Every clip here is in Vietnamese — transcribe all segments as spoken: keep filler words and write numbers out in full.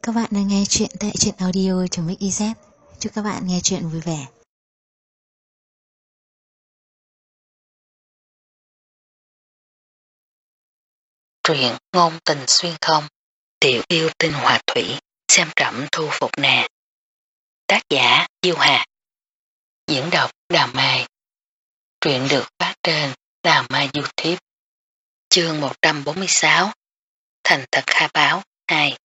các bạn đang nghe chuyện tại truyện audio.mixyz. Chúc các bạn nghe chuyện vui vẻ. Truyện ngôn tình xuyên không, tiểu yêu tinh hòa thủy, xem trẫm thu phục nè. Tác giả Diêu Hạt. Diễn đọc Đào Mai. Truyện được phát trên Đào Mai YouTube. Chương một trăm bốn mươi sáu. Thành thật khai báo hai.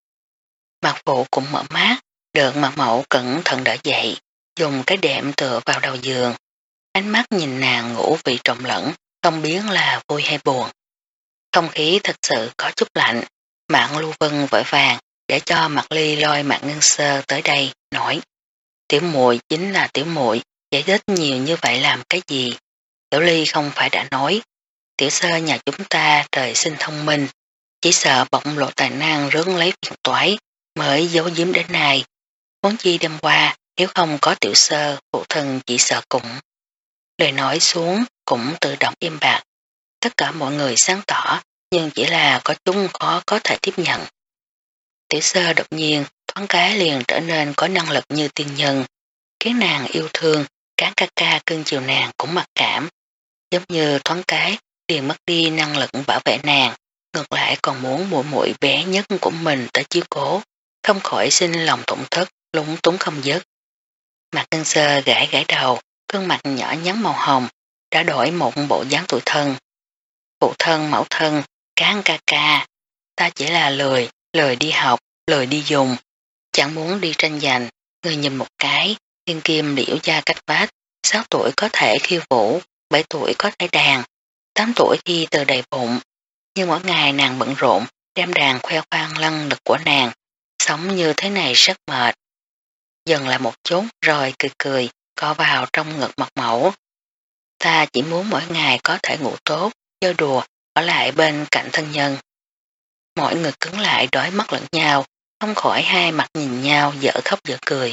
Mặt Phụ cũng mở mắt, được Mặt Mẫu cẩn thận đỡ dậy, dùng cái đệm tựa vào đầu giường. Ánh mắt nhìn nàng ngủ vị trộn lẫn, không biết là vui hay buồn. Không khí thật sự có chút lạnh. Mạng Lưu Vân vội vàng để cho Mạc Ly lôi Mạc Ngân Sơ tới đây, nói: Tiểu muội chính là tiểu muội, giải thích nhiều như vậy làm cái gì? Tiểu Ly không phải đã nói, tiểu sơ nhà chúng ta trời sinh thông minh, chỉ sợ bỗng lộ tài năng rớn lấy phiền toái mới giấu giếm đến nay. Muốn chi đêm qua, nếu không có tiểu sơ, phụ thân chỉ sợ cũng. Lời nói xuống cũng tự động im bạc. Tất cả mọi người sáng tỏ, nhưng chỉ là có chúng khó có thể tiếp nhận. Tiểu sơ đột nhiên thoáng cái liền trở nên có năng lực như tiên nhân, khiến nàng yêu thương, cán ca ca cưng chiều nàng cũng mặc cảm, giống như thoáng cái liền mất đi năng lực bảo vệ nàng, ngược lại còn muốn muội muội bé nhất của mình tới chiếu cố, không khỏi sinh lòng tổn thất, lúng túng không dứt. Mạc Ngân Sơ gãi gãi đầu, gương mặt nhỏ nhắn màu hồng, đã đổi một bộ dáng tuổi thân. Phụ thân, mẫu thân, cán ca ca, ta chỉ là lười, lười đi học, lười đi dùng, chẳng muốn đi tranh giành. Người nhìn một cái, thiên kim liễu gia cách vách, sáu tuổi có thể khiêu vũ, bảy tuổi có thể đàn, tám tuổi khi từ đầy bụng. Nhưng mỗi ngày nàng bận rộn, đem đàn khoe khoang lăng lực của nàng, sống như thế này rất mệt. Dần lại một chút rồi cười cười, co vào trong ngực Mặt Mẫu. Ta chỉ muốn mỗi ngày có thể ngủ tốt, chơi đùa, ở lại bên cạnh thân nhân. Mọi người cứng lại đói mắt lẫn nhau, không khỏi hai mặt nhìn nhau dở khóc dở cười.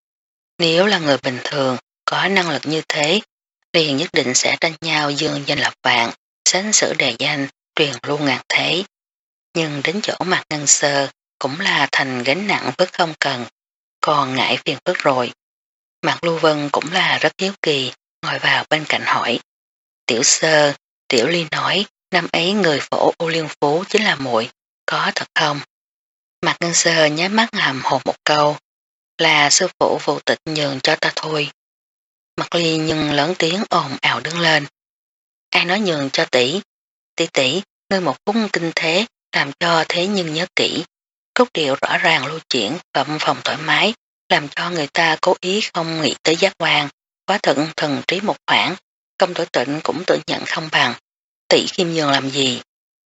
Nếu là người bình thường, có năng lực như thế, liền nhất định sẽ tranh nhau dương danh lập vạn, sánh sử đề danh, truyền luôn ngàn thế. Nhưng đến chỗ Mạc Ngân Sơ cũng là thành gánh nặng vất không cần, còn ngại phiền phức rồi. Mạc Lưu Vân cũng là rất hiếu kỳ, ngồi vào bên cạnh hỏi. Tiểu Sơ, Tiểu Ly nói, năm ấy người phổ U Liên Phú chính là muội, có thật không? Mạc Ngân Sơ nháy mắt hàm hồ một câu, là sư phụ vô tịch nhường cho ta thôi. Mạc Ly nhưng lớn tiếng ồn ào đứng lên. Ai nói nhường cho tỷ? Tỷ tỷ, ngươi một phút kinh thế, làm cho thế nhưng nhớ kỹ. Cốt điệu rõ ràng lưu chuyển, phẩm phòng thoải mái, làm cho người ta cố ý không nghĩ tới giác quan, quá thận thần trí một khoảng, công tử tịnh cũng tự nhận không bằng. Tỷ khiêm nhường làm gì?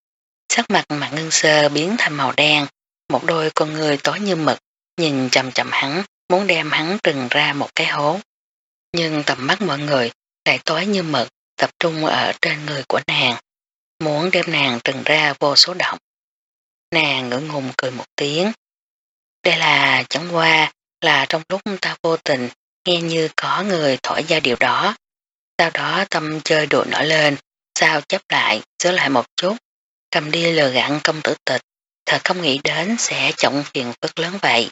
Sắc mặt Mạc Ngân Sơ biến thành màu đen, một đôi con người tối như mực, nhìn chầm chầm hắn, muốn đem hắn trừng ra một cái hố. Nhưng tầm mắt mọi người lại tối như mực, tập trung ở trên người của nàng, muốn đem nàng trừng ra vô số động. Nàng ngưỡng ngùng cười một tiếng. Đây là chẳng qua là trong lúc ta vô tình nghe như có người thổi ra điều đó. Sau đó tâm chơi đùa nổi lên, sao chấp lại, sửa lại một chút, cầm đi lừa gặn công tử tịch, thật không nghĩ đến sẽ trọng phiền phức lớn vậy.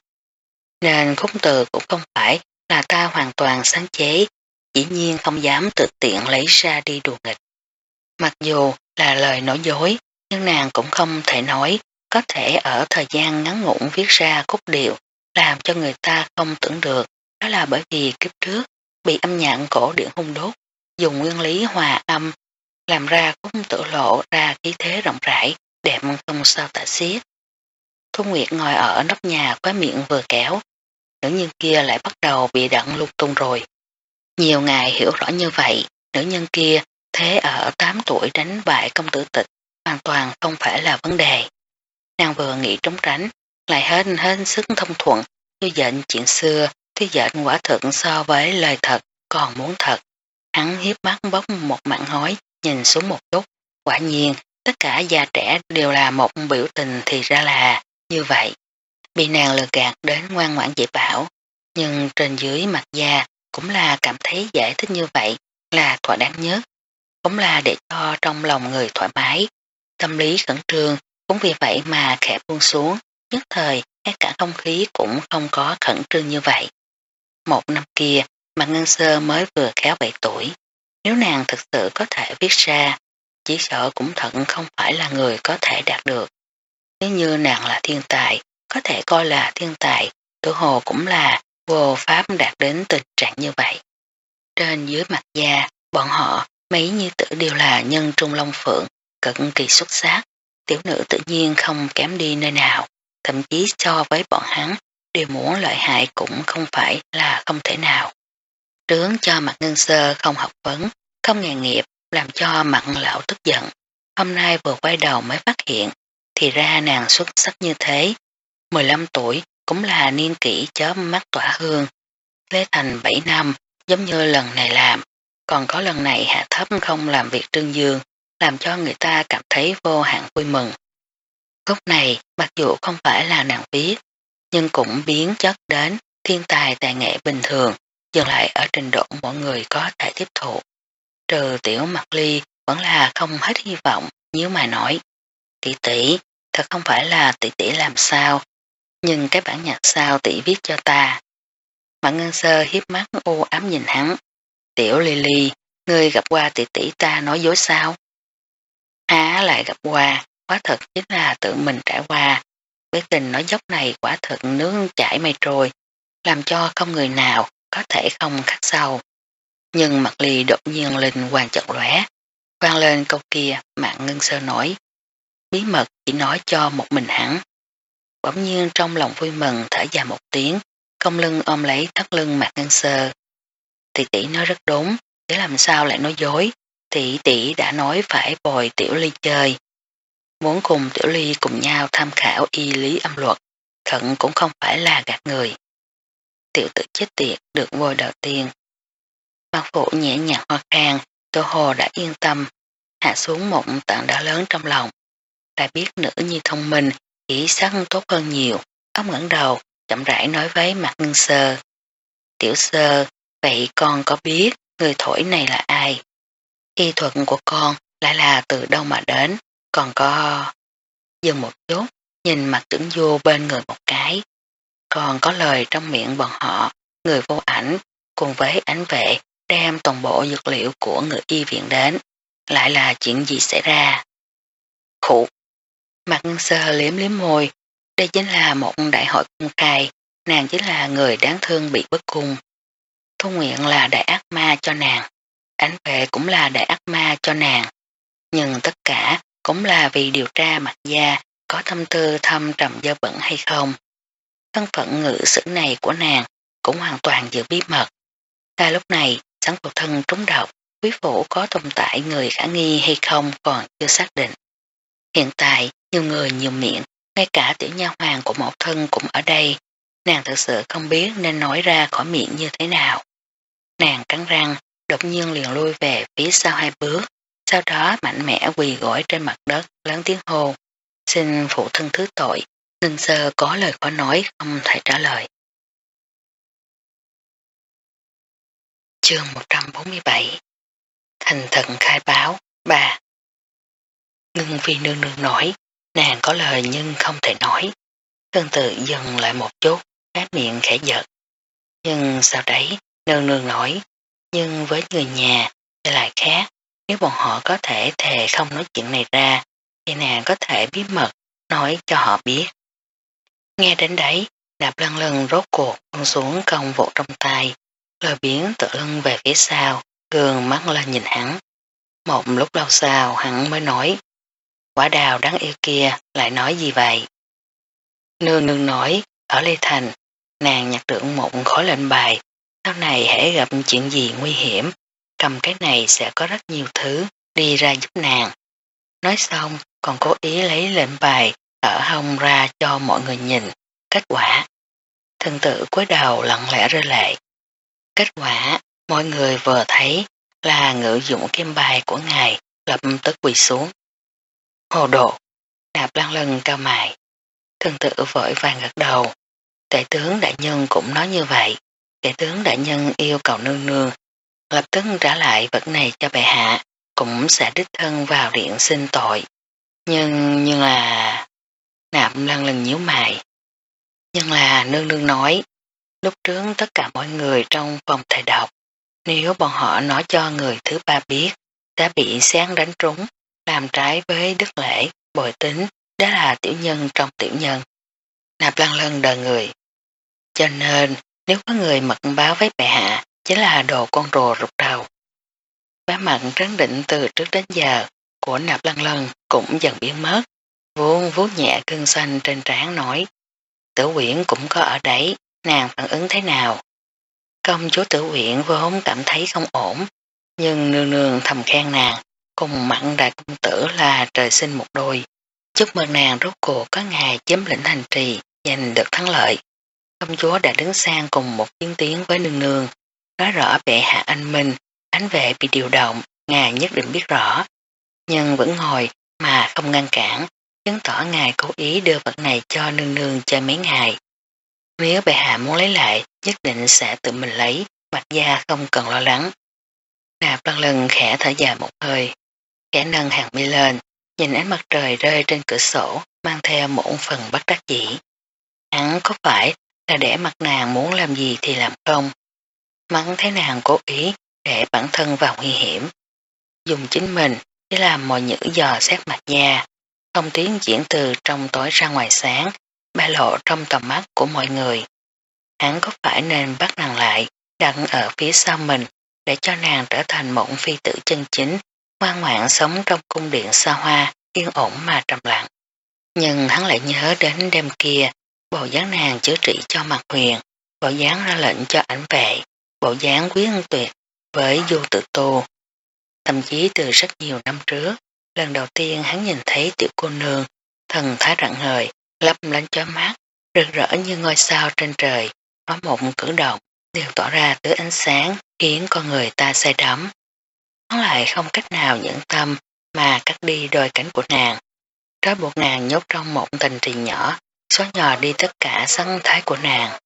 Nên khúc từ cũng không phải là ta hoàn toàn sáng chế, dĩ nhiên không dám tự tiện lấy ra đi đùa nghịch. Mặc dù là lời nói dối, nhưng nàng cũng không thể nói, có thể ở thời gian ngắn ngủn viết ra khúc điệu, làm cho người ta không tưởng được, đó là bởi vì kiếp trước bị âm nhạc cổ điển hung đốt, dùng nguyên lý hòa âm, làm ra khúc tự lộ ra khí thế rộng rãi, đẹp không sao tả xiết. Thu Nguyệt ngồi ở nóc nhà khóe miệng vừa kéo, nữ nhân kia lại bắt đầu bị đặn lung tung rồi. Nhiều ngày hiểu rõ như vậy, nữ nhân kia thế ở tám tuổi đánh bại công tử tịch, hoàn toàn không phải là vấn đề. Nàng vừa nghĩ trốn tránh, lại hết hết sức thông thuận, thư dệnh chuyện xưa, thư dệnh quả thực so với lời thật, còn muốn thật. Hắn hiếp mắt bốc một mảng hói, nhìn xuống một chút, quả nhiên, tất cả già trẻ đều là một biểu tình thì ra là như vậy. Bị nàng lừa gạt đến ngoan ngoãn dễ bảo, nhưng trên dưới mặt da cũng là cảm thấy giải thích như vậy là thỏa đáng nhất, cũng là để cho trong lòng người thoải mái, tâm lý khẩn trương, cũng vì vậy mà khẽ buông xuống, nhất thời ngay cả không khí cũng không có khẩn trương như vậy. Một năm kia, Mạc Ngân Sơ mới vừa khéo bảy tuổi. Nếu nàng thực sự có thể viết ra, chỉ sợ cũng thận không phải là người có thể đạt được. Nếu như nàng là thiên tài, có thể coi là thiên tài, tự hồ cũng là vô pháp đạt đến tình trạng như vậy. Trên dưới mặt da, bọn họ mấy nhi tử đều là nhân trung long phượng, cực kỳ xuất sắc, tiểu nữ tự nhiên không kém đi nơi nào, thậm chí so với bọn hắn, đều muốn lợi hại cũng không phải là không thể nào. Trướng cho Mạc Ngân Sơ không học vấn, không nghề nghiệp, làm cho Mặn lão tức giận. Hôm nay vừa quay đầu mới phát hiện, thì ra nàng xuất sắc như thế. mười lăm tuổi cũng là niên kỷ chớp mắt tỏa hương. Lê Thành bảy năm, giống như lần này làm, còn có lần này hạ thấp không làm việc trương dương, làm cho người ta cảm thấy vô hạn vui mừng. Khúc này, mặc dù không phải là nàng viết, nhưng cũng biến chất đến thiên tài tài nghệ bình thường, dừng lại ở trình độ mọi người có thể tiếp thụ. Trừ tiểu Mặc Ly vẫn là không hết hy vọng, nếu mà nói, tỷ tỷ, thật không phải là tỷ tỷ làm sao, nhưng cái bản nhạc sao tỷ viết cho ta. Mạc Ngân Sơ hiếp mắt u ám nhìn hắn. Tiểu Lily, ngươi gặp qua tỷ tỷ ta nói dối sao? Há lại gặp qua, quả thật chính là tự mình trải qua. Với tình nói dốc này quả thật nước chảy mây trôi, làm cho không người nào có thể không khắc sâu. Nhưng Mạc Ly đột nhiên linh hoàng chợt lóe, vang lên câu kia. Mạc Ngân Sơ nói, bí mật chỉ nói cho một mình hắn. Bỗng nhiên trong lòng vui mừng thở dài một tiếng, cong lưng ôm lấy thắt lưng Mạc Ngân Sơ. Tỷ tỷ nói rất đúng, để làm sao lại nói dối, tỷ tỷ đã nói phải bồi Tiểu Ly chơi. Muốn cùng Tiểu Ly cùng nhau tham khảo y lý âm luật, thận cũng không phải là gạt người. Tiểu tử chết tiệt được vôi đầu tiên. Mạc Phụ nhẹ nhàng ho khan, Tô Hồ đã yên tâm, hạ xuống một tảng đá lớn trong lòng. Đã biết nữ nhi thông minh, chỉ sắc tốt hơn nhiều, ốc ngẩng đầu, chậm rãi nói với Mạc Ngân Sơ. Tiểu Sơ, vậy con có biết người thổi này là ai? Y thuật của con lại là từ đâu mà đến, còn có... Dừng một chút, nhìn mặt tưởng vô bên người một cái. Còn có lời trong miệng bọn họ, người vô ảnh, cùng với ảnh vệ, đem toàn bộ dược liệu của người y viện đến. Lại là chuyện gì xảy ra? Khủ! Mạc Ngân Sơ liếm liếm môi, đây chính là một đại hội công khai, nàng chính là người đáng thương bị bất cung. Thu Nguyện là đại ác ma cho nàng, ảnh vệ cũng là đại ác ma cho nàng, nhưng tất cả cũng là vì điều tra Mạc gia có tâm tư thâm trầm dơ bẩn hay không. Thân phận ngự sử này của nàng cũng hoàn toàn giữ bí mật. Tại lúc này, sẵn phụ thân trúng độc, quý phủ có tồn tại người khả nghi hay không còn chưa xác định. Hiện tại, nhiều người nhiều miệng, ngay cả tiểu nha hoàng của mẫu thân cũng ở đây, nàng thật sự không biết nên nói ra khỏi miệng như thế nào. Nàng cắn răng, đột nhiên liền lui về phía sau hai bước, sau đó mạnh mẽ quỳ gối trên mặt đất, lớn tiếng hô. Xin phụ thân thứ tội, Ngân Sơ có lời khó nói không thể trả lời. Chương một trăm bốn mươi bảy Thành thần khai báo ba. Ngân Phi nương nương nói, nàng có lời nhưng không thể nói. Tương tự dừng lại một chút, cái miệng khẽ giật. Nhưng sau đấy, nương nương nói, nhưng với người nhà thì lại khác, nếu bọn họ có thể thề không nói chuyện này ra, thì nàng có thể bí mật nói cho họ biết. Nghe đến đấy, Đạp Lân Lân rốt cuộc buông xuống công vụ trong tay, lời biến tựa lưng về phía sau, gương mắt lên nhìn hắn. Một lúc lâu sau hắn mới nói, quả đào đáng yêu kia lại nói gì vậy? Nương nương nói, ở Lê Thành, nàng nhặt được một khối lệnh bài, sau này hãy gặp chuyện gì nguy hiểm, cầm cái này sẽ có rất nhiều thứ đi ra giúp nàng. Nói xong còn cố ý lấy lệnh bài ở hông ra cho mọi người nhìn. Kết quả, thần tử cúi đầu lặng lẽ rơi lệ. Kết quả, mọi người vừa thấy là ngự dụng kim bài của ngài, lập tức quỳ xuống. Hồ đồ, Đạp Lăng Lân cao mày. Thần tử vội vàng gật đầu. Tể tướng đại nhân cũng nói như vậy. Tể tướng đại nhân yêu cầu nương nương, lập tức trả lại vật này cho bệ hạ, cũng sẽ đích thân vào điện xin tội. Nhưng, nhưng là... Đạp Lăng Lân nhíu mày. Nhưng là nương nương nói, lúc trước tất cả mọi người trong phòng thầy độc, nếu bọn họ nói cho người thứ ba biết, đã bị sáng đánh trúng, làm trái với đức lễ, bội tính, đó là tiểu nhân trong tiểu nhân. Nạp Lăng Lân đờ người. Cho nên, nếu có người mật báo với bệ hạ, chính là đồ con rùa rụt đầu. Vẻ mặt trấn định từ trước đến giờ của Nạp Lăng Lân cũng dần biến mất, vuốt vuốt nhẹ cơn xanh trên trán nói. Tử Uyển cũng có ở đấy, nàng phản ứng thế nào? Công chúa Tử Uyển vốn cảm thấy không ổn, nhưng nương nương thầm khen nàng, cùng mặn đại công tử là trời sinh một đôi. Chúc mừng nàng rốt cuộc có ngày chiếm lĩnh thành trì, giành được thắng lợi. Công chúa đã đứng sang cùng một chiến tiến với nương nương, nói rõ bệ hạ anh minh, ánh vệ bị điều động, ngài nhất định biết rõ, nhưng vẫn ngồi mà không ngăn cản, chứng tỏ ngài cố ý đưa vật này cho nương nương chơi mấy ngày. Nếu bệ hạ muốn lấy lại, nhất định sẽ tự mình lấy, Bạch gia không cần lo lắng. Nạp Lăng Lân khẽ thở dài một hơi, khẽ nâng hàng mi lên, nhìn ánh mặt trời rơi trên cửa sổ, mang theo một phần bất đắc dĩ. Hắn có phải là để mặt nàng muốn làm gì thì làm không? Mắng thấy nàng cố ý để bản thân vào nguy hiểm. Dùng chính mình để làm mọi nhữ dò xét mặt da, không tiến diễn từ trong tối ra ngoài sáng, ba lộ trong tầm mắt của mọi người. Hắn có phải nên bắt nàng lại, đặt ở phía sau mình để cho nàng trở thành một phi tử chân chính, ngoan ngoãn sống trong cung điện xa hoa, yên ổn mà trầm lặng. Nhưng hắn lại nhớ đến đêm kia, bộ dáng nàng chữa trị cho Mạc Huyền, bộ dáng ra lệnh cho ảnh vệ, bộ dáng quý ân tuyệt với Du Tự Tu. Thậm chí từ rất nhiều năm trước, lần đầu tiên hắn nhìn thấy tiểu cô nương, thần thái rạng ngời, lấp lánh chói mắt, rực rỡ như ngôi sao trên trời, có một cử động đều tỏ ra tứ ánh sáng, khiến con người ta say đắm. Hắn lại không cách nào nhẫn tâm mà cắt đi đôi cánh của nàng, trói buộc nàng nhốt trong một thành trì nhỏ, xóa nhòa đi tất cả sắc thái của nàng.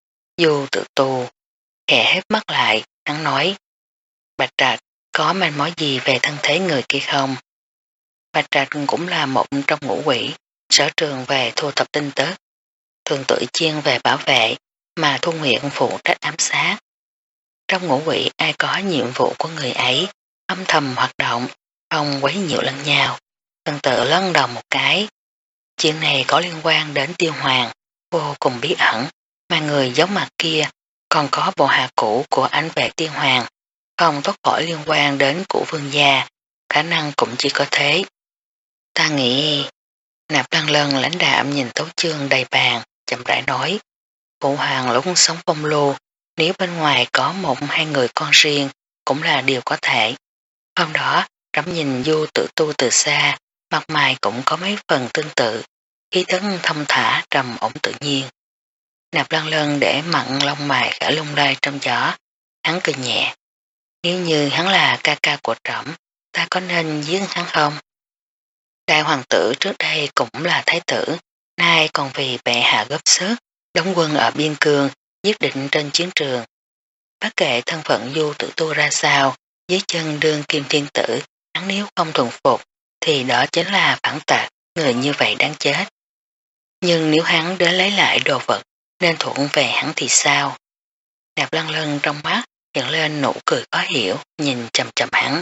Du Tự Tu khẽ hép mắt lại, hắn nói, Bạch Trạch có manh mối gì về thân thế người kia không? Bạch Trạch cũng là một trong ngũ quỷ, sở trường về thu thập tin tức, thường tự chiên về bảo vệ, mà Thu Nguyệt phụ trách ám sát. Trong ngũ quỷ ai có nhiệm vụ của người ấy, âm thầm hoạt động, không quấy nhiễu lẫn nhau, từng tự lân đầu một cái. Chuyện này có liên quan đến Tiêu Hoàng, vô cùng bí ẩn, mà người giống mặt kia còn có bộ hạ cũ của ảnh vệ Tiêu Hoàng, không thoát khỏi liên quan đến cụ vương gia, khả năng cũng chỉ có thế. Ta nghĩ, Nạp Lăng Lân lãnh đạm nhìn tấu chương đầy bàn, chậm rãi nói, Phụ Hoàng lúc sống phong lưu, nếu bên ngoài có một hai người con riêng, cũng là điều có thể. Hôm đó, Trẫm nhìn Du Tự Tu từ xa, mặt mày cũng có mấy phần tương tự, khí thức thông thả trầm ổn tự nhiên. Nạp Lăng Lân để mặn lông mày khẽ lung lay trong gió, hắn cười nhẹ. Nếu như hắn là ca ca của Trẫm, ta có nên giết hắn không? Đại hoàng tử trước đây cũng là thái tử, nay còn vì bệ hạ góp sức, đóng quân ở biên cương, giết định trên chiến trường. Bất kể thân phận Du Tự Tu ra sao, dưới chân đương kim thiên tử, hắn nếu không thuần phục, thì đó chính là phản tạc, người như vậy đáng chết. Nhưng nếu hắn đến lấy lại đồ vật, nên thuận về hắn thì sao? Nạp Lăng Lân trong mắt hiện lên nụ cười khó hiểu, nhìn chầm chầm hắn.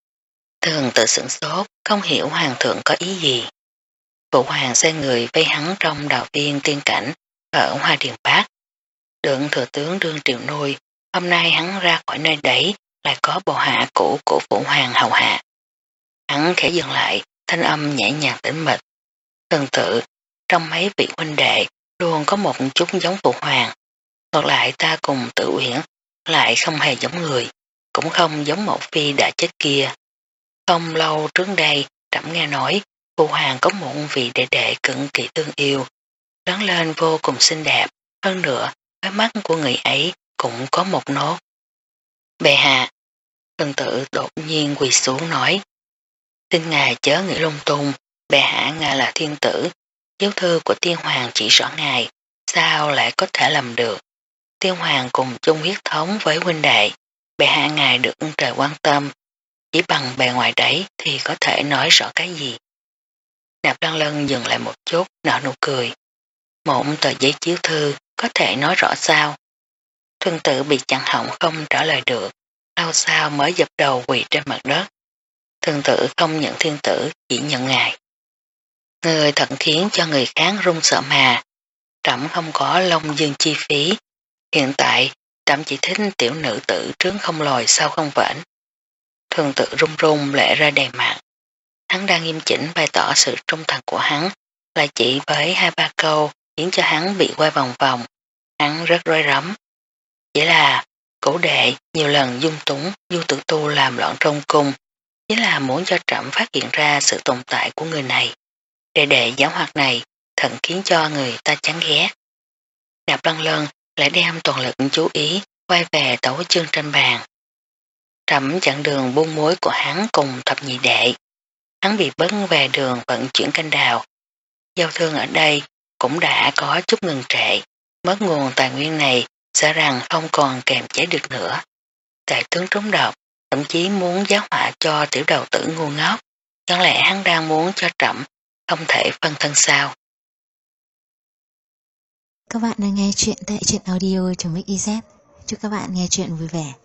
Thường tự sửng sốt, không hiểu hoàng thượng có ý gì. Phụ hoàng xoay người vây hắn trong đào viên tiên cảnh ở Hoa Điền Bắc. Đương thừa tướng đương triều nuôi, hôm nay hắn ra khỏi nơi đấy lại có bộ hạ cũ của phụ hoàng hầu hạ. Hắn khẽ dừng lại, thanh âm nhẹ nhàng tĩnh mịch. Tương tự, trong mấy vị huynh đệ luôn có một chút giống phụ hoàng. Ngược lại ta cùng Tự Uyển lại không hề giống người, cũng không giống mẫu phi đã chết kia. Không lâu trước đây, Trẫm nghe nói phụ hoàng có một vị đệ đệ cực kỳ tương yêu, lớn lên vô cùng xinh đẹp, hơn nữa cái mắt của người ấy cũng có một nốt. Bệ hạ, Tương Tự đột nhiên quỳ xuống nói, xin ngài chớ nghĩ lung tung, bệ hạ ngài là thiên tử, chiếu thư của tiên hoàng chỉ rõ ngài, sao lại có thể làm được? Tiên hoàng cùng chung huyết thống với huynh đệ, bệ hạ ngài được trời quan tâm, chỉ bằng bề ngoài đấy thì có thể nói rõ cái gì. Nạp Lăng Lân dừng lại một chút, nở nụ cười. một tờ giấy chiếu thư có thể nói rõ sao. Thuần Tự bị chặn họng không trả lời được, lâu sau mới dập đầu quỳ trên mặt đất. Thuần Tự không nhận thiên tử, chỉ nhận ngài. Người thật khiến cho người khác run sợ mà, trẫm không có long dương chi phí, hiện tại trẫm chỉ thích tiểu nữ tử trướng không lòi sau không vễn. Thuần Tự run run lệ ra đầy mặt. Hắn đang nghiêm chỉnh bày tỏ sự trung thành của hắn, lại chỉ với hai ba câu khiến cho hắn bị quay vòng vòng. Hắn rất rối rắm. Chỉ là cổ đệ nhiều lần dung túng Du Tử Tu làm loạn trong cung, chỉ là muốn cho trẫm phát hiện ra sự tồn tại của người này. Đệ đệ giáo hoạt này thật khiến cho người ta chán ghét. Đạp Lân Lân lại đem toàn lực chú ý quay về tấu chương trên bàn. Trẫm chặn đường buôn mối của hắn cùng thập nhị đệ. Hắn bị bấn về đường vận chuyển canh đào. Giao thương ở đây cũng đã có chút ngừng trệ, mất nguồn tài nguyên này sợ rằng không còn kềm chế được nữa. Đại tướng trúng độc, thậm chí muốn giáo họa cho tiểu đầu tử ngu ngốc. Chẳng lẽ hắn đang muốn cho trẫm không thể phân thân sao? Các bạn đang nghe chuyện tại truyện audio.mixyz. Chúc các bạn nghe chuyện vui vẻ.